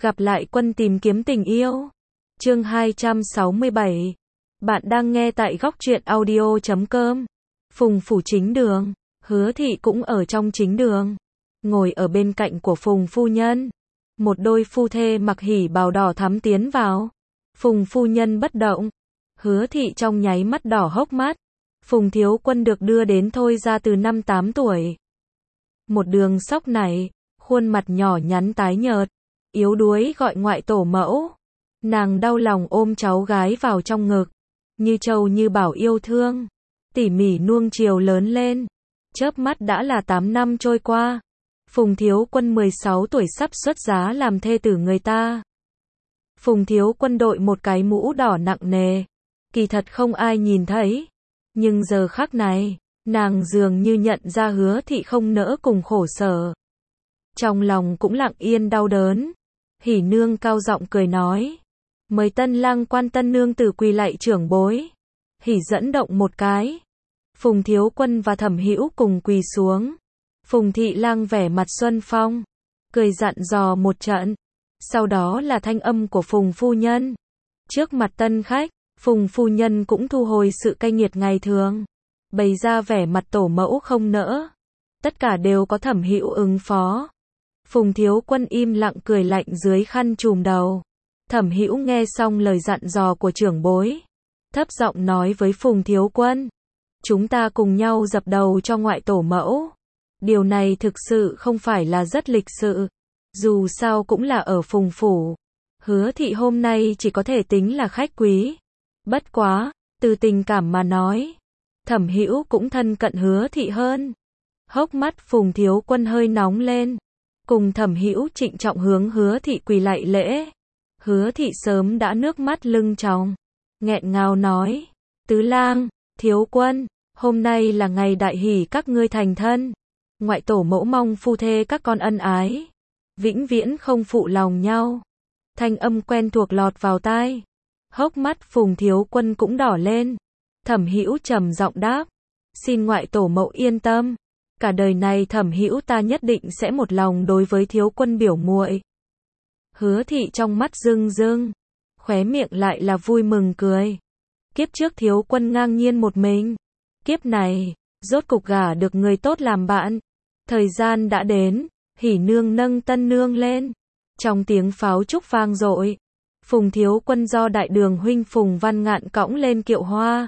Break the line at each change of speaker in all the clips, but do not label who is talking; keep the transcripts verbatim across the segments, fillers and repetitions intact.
Gặp lại quân tìm kiếm tình yêu. Chương hai trăm sáu mươi bảy. Bạn đang nghe tại góc truyện audio chấm com. Phùng phủ chính đường. Hứa thị cũng ở trong chính đường. Ngồi ở bên cạnh của Phùng phu nhân. Một đôi phu thê mặc hỉ bào đỏ thắm tiến vào. Phùng phu nhân bất động. Hứa thị trong nháy mắt đỏ hốc mắt. Phùng thiếu quân được đưa đến thôi ra từ năm tám tuổi. Một đường sóc này, khuôn mặt nhỏ nhắn tái nhợt, yếu đuối gọi ngoại tổ mẫu. Nàng đau lòng ôm cháu gái vào trong ngực, như trâu như bảo yêu thương, tỉ mỉ nuông chiều lớn lên. Chớp mắt đã là tám năm trôi qua. Phùng thiếu quân mười sáu tuổi sắp xuất giá làm thê tử người ta. Phùng thiếu quân đội một cái mũ đỏ nặng nề, kỳ thật không ai nhìn thấy. Nhưng giờ khắc này, nàng dường như nhận ra Hứa thị không nỡ cùng khổ sở. Trong lòng cũng lặng yên đau đớn. Hỉ nương cao giọng cười nói. Mời tân lang quan tân nương tử quỳ lạy trưởng bối. Hỉ dẫn động một cái. Phùng thiếu quân và Thẩm Hữu cùng quỳ xuống. Phùng thị lang vẻ mặt xuân phong, cười dặn dò một trận. Sau đó là thanh âm của Phùng phu nhân. Trước mặt tân khách, Phùng phu nhân cũng thu hồi sự cay nghiệt ngày thường, bày ra vẻ mặt tổ mẫu không nỡ. Tất cả đều có Thẩm Hữu ứng phó. Phùng thiếu quân im lặng cười lạnh dưới khăn trùm đầu. Thẩm Hữu nghe xong lời dặn dò của trưởng bối, thấp giọng nói với Phùng thiếu quân. Chúng ta cùng nhau dập đầu cho ngoại tổ mẫu. Điều này thực sự không phải là rất lịch sự. Dù sao cũng là ở Phùng phủ. Hứa thị hôm nay chỉ có thể tính là khách quý. Bất quá, từ tình cảm mà nói, Thẩm Hữu cũng thân cận Hứa thị hơn. Hốc mắt Phùng thiếu quân hơi nóng lên. Cùng Thẩm Hữu trịnh trọng hướng Hứa thị quỳ lạy lễ. Hứa thị sớm đã nước mắt lưng tròng, nghẹn ngào nói. Tứ lang, thiếu quân, hôm nay là ngày đại hỷ các ngươi thành thân. Ngoại tổ mẫu mong phu thê các con ân ái, vĩnh viễn không phụ lòng nhau. Thanh âm quen thuộc lọt vào tai. Hốc mắt Phùng thiếu quân cũng đỏ lên. Thẩm Hữu trầm giọng đáp. Xin ngoại tổ mẫu yên tâm. Cả đời này Thẩm Hữu ta nhất định sẽ một lòng đối với thiếu quân biểu muội. Hứa thị trong mắt rưng rưng, khóe miệng lại là vui mừng cười. Kiếp trước thiếu quân ngang nhiên một mình. Kiếp này, rốt cục gả được người tốt làm bạn. Thời gian đã đến, hỉ nương nâng tân nương lên. Trong tiếng pháo trúc vang dội, Phùng thiếu quân do đại đường huynh Phùng Văn Ngạn cõng lên kiệu hoa.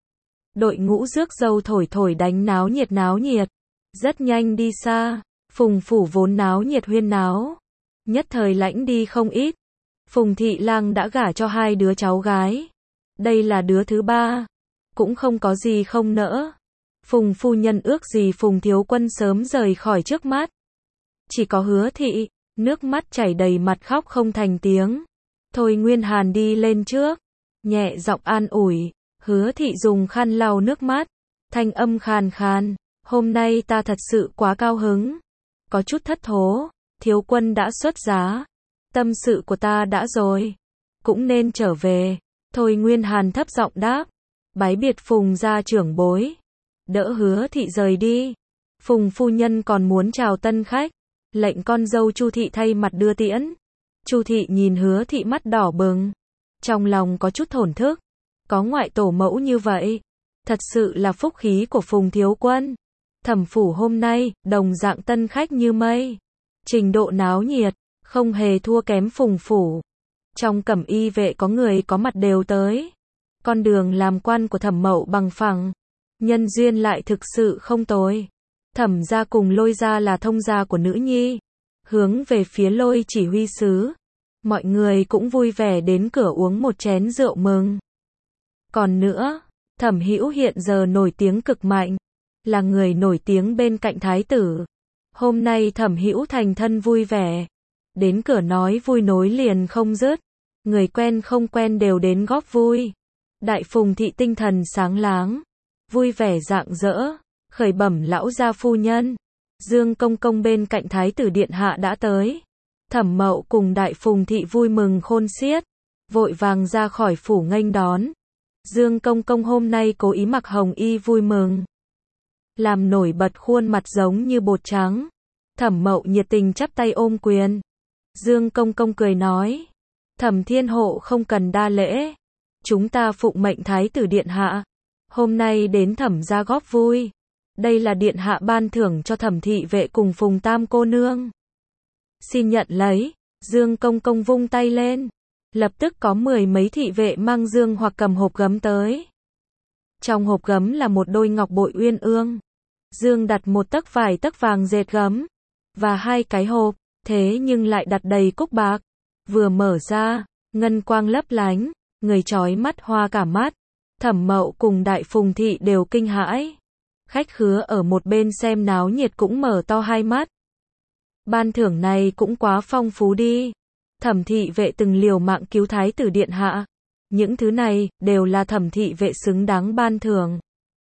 Đội ngũ rước dâu thổi thổi đánh náo nhiệt náo nhiệt. Rất nhanh đi xa. Phùng phủ vốn náo nhiệt huyên náo, nhất thời lãnh đi không ít. Phùng thị lang đã gả cho hai đứa cháu gái. Đây là đứa thứ ba. Cũng không có gì không nỡ. Phùng phu nhân ước gì Phùng thiếu quân sớm rời khỏi trước mắt. Chỉ có Hứa thị, nước mắt chảy đầy mặt khóc không thành tiếng. Thôi Nguyên Hàn đi lên trước, nhẹ giọng an ủi. Hứa thị dùng khăn lau nước mắt, thanh âm khàn khàn. Hôm nay ta thật sự quá cao hứng, có chút thất thố. Thiếu quân đã xuất giá, tâm sự của ta đã rồi, cũng nên trở về. Thôi Nguyên Hàn thấp giọng đáp. Bái biệt Phùng gia trưởng bối, đỡ Hứa thị rời đi. Phùng phu nhân còn muốn chào tân khách, lệnh con dâu Chu thị thay mặt đưa tiễn. Chu thị nhìn Hứa thị mắt đỏ bừng, trong lòng có chút thổn thức. Có ngoại tổ mẫu như vậy, thật sự là phúc khí của Phùng thiếu quân. Thẩm phủ hôm nay, đồng dạng tân khách như mây. Trình độ náo nhiệt, không hề thua kém Phùng phủ. Trong cẩm y vệ có người có mặt đều tới. Con đường làm quan của Thẩm mậu bằng phẳng, nhân duyên lại thực sự không tồi. Thẩm gia cùng Lôi gia là thông gia của nữ nhi. Hướng về phía Lôi chỉ huy sứ, mọi người cũng vui vẻ đến cửa uống một chén rượu mừng. Còn nữa, Thẩm Hữu hiện giờ nổi tiếng cực mạnh, là người nổi tiếng bên cạnh thái tử. Hôm nay Thẩm Hữu thành thân vui vẻ, đến cửa nói vui nối liền không dứt. Người quen không quen đều đến góp vui. Đại Phùng thị tinh thần sáng láng, vui vẻ rạng rỡ, khởi bẩm lão gia phu nhân. Dương công công bên cạnh thái tử điện hạ đã tới. Thẩm mậu cùng Đại Phùng thị vui mừng khôn xiết, vội vàng ra khỏi phủ nghênh đón. Dương công công hôm nay cố ý mặc hồng y vui mừng, làm nổi bật khuôn mặt giống như bột trắng. Thẩm mậu nhiệt tình chắp tay ôm quyền. Dương Công Công cười nói. Thẩm Thiên Hộ không cần đa lễ. Chúng ta phụng mệnh Thái tử Điện Hạ. Hôm nay đến thẩm gia góp vui. Đây là Điện Hạ ban thưởng cho thẩm thị vệ cùng Phùng Tam cô nương. Xin nhận lấy. Dương Công Công vung tay lên. Lập tức có mười mấy thị vệ mang dương hoặc cầm hộp gấm tới. Trong hộp gấm là một đôi ngọc bội uyên ương. Dương đặt một tấc vải tấc vàng dệt gấm. Và hai cái hộp. Thế nhưng lại đặt đầy cúc bạc. Vừa mở ra, ngân quang lấp lánh, người chói mắt hoa cả mắt. Thẩm Mậu cùng Đại Phùng thị đều kinh hãi. Khách khứa ở một bên xem náo nhiệt cũng mở to hai mắt. Ban thưởng này cũng quá phong phú đi. Thẩm thị vệ từng liều mạng cứu Thái tử Điện Hạ. Những thứ này đều là thẩm thị vệ xứng đáng ban thưởng.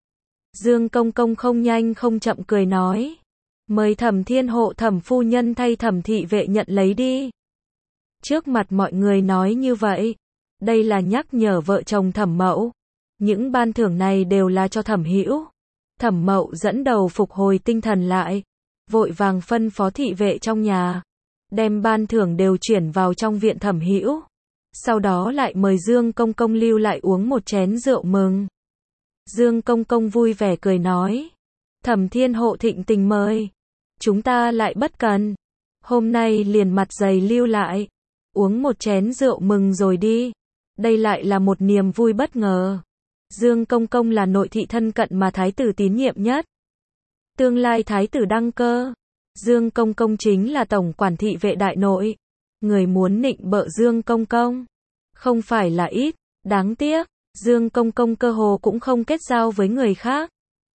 Dương Công Công không nhanh không chậm cười nói. Mời Thẩm Thiên Hộ thẩm phu nhân thay thẩm thị vệ nhận lấy đi. Trước mặt mọi người nói như vậy. Đây là nhắc nhở vợ chồng Thẩm Mậu. Những ban thưởng này đều là cho Thẩm Hữu. Thẩm Mậu dẫn đầu phục hồi tinh thần lại. Vội vàng phân phó thị vệ trong nhà. Đem ban thưởng đều chuyển vào trong viện Thẩm Hữu. Sau đó lại mời Dương Công Công lưu lại uống một chén rượu mừng. Dương Công Công vui vẻ cười nói. Thẩm Thiên Hộ thịnh tình mời. Chúng ta lại bất cần. Hôm nay liền mặt dày lưu lại. Uống một chén rượu mừng rồi đi. Đây lại là một niềm vui bất ngờ. Dương Công Công là nội thị thân cận mà Thái tử tín nhiệm nhất. Tương lai Thái tử đăng cơ. Dương Công Công chính là tổng quản thị vệ đại nội. Người muốn nịnh bợ Dương Công Công. Không phải là ít. Đáng tiếc. Dương Công Công cơ hồ cũng không kết giao với người khác.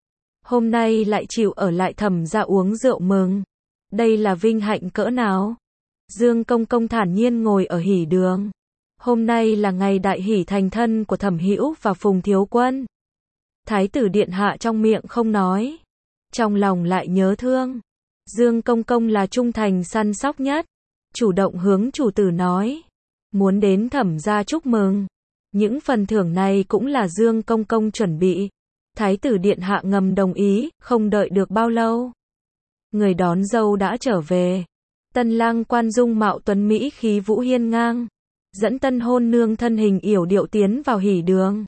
Hôm nay lại chịu ở lại thẩm gia uống rượu mừng. Đây là vinh hạnh cỡ nào. Dương Công Công thản nhiên ngồi ở hỉ đường. Hôm nay là ngày đại hỷ thành thân của Thẩm Hữu và Phùng Thiếu Quân. Thái tử Điện Hạ trong miệng không nói. Trong lòng lại nhớ thương. Dương Công Công là trung thành săn sóc nhất. Chủ động hướng chủ tử nói. Muốn đến thẩm gia chúc mừng. Những phần thưởng này cũng là Dương Công Công chuẩn bị. Thái tử Điện Hạ ngầm đồng ý, không đợi được bao lâu. Người đón dâu đã trở về. Tân lang quan dung mạo tuấn Mỹ khí vũ hiên ngang. Dẫn tân hôn nương thân hình yểu điệu tiến vào hỉ đường.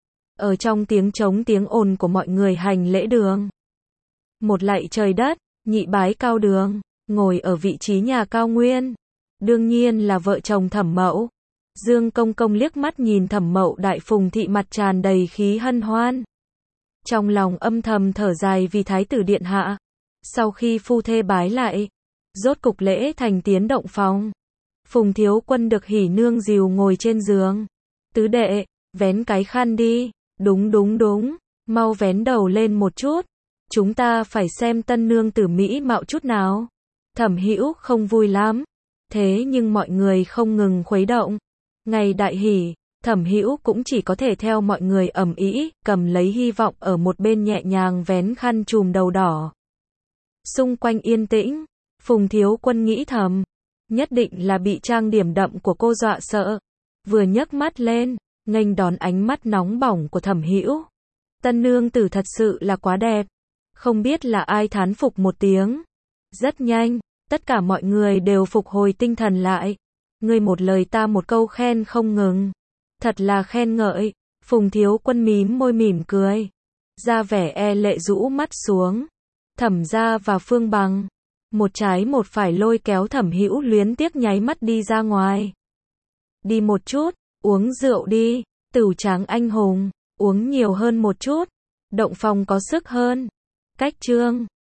Ở trong tiếng trống tiếng ồn của mọi người hành lễ đường. Một lạy trời đất, nhị bái cao đường, ngồi ở vị trí nhà cao nguyên. Đương nhiên là vợ chồng Thẩm Mậu. Dương Công Công liếc mắt nhìn Thẩm Mậu Đại Phùng thị mặt tràn đầy khí hân hoan. Trong lòng âm thầm thở dài vì Thái tử Điện Hạ. Sau khi phu thê bái lại, rốt cục lễ thành tiến động phòng. Phùng Thiếu Quân được hỉ nương dìu ngồi trên giường. Tứ đệ, vén cái khăn đi. Đúng đúng đúng, mau vén đầu lên một chút. Chúng ta phải xem tân nương tử mỹ mạo chút nào. Thẩm Hữu không vui lắm. Thế nhưng mọi người không ngừng khuấy động. Ngày đại hỷ, Thẩm Hữu cũng chỉ có thể theo mọi người ầm ĩ, cầm lấy hy vọng ở một bên nhẹ nhàng vén khăn trùm đầu đỏ. Xung quanh yên tĩnh, Phùng Thiếu Quân nghĩ thầm, nhất định là bị trang điểm đậm của cô dọa sợ. Vừa nhấc mắt lên, nghênh đón ánh mắt nóng bỏng của Thẩm Hữu. Tân nương tử thật sự là quá đẹp. Không biết là ai thán phục một tiếng. Rất nhanh, tất cả mọi người đều phục hồi tinh thần lại. Ngươi một lời ta một câu khen không ngừng. Thật là khen ngợi. Phùng Thiếu Quân mím môi mỉm cười. Ra vẻ e lệ rũ mắt xuống. Thẩm gia và Phương Bằng. Một trái một phải lôi kéo Thẩm Hữu luyến tiếc nháy mắt đi ra ngoài. Đi một chút, uống rượu đi. Tửu tráng anh hùng. Uống nhiều hơn một chút. Động phòng có sức hơn. Cách chương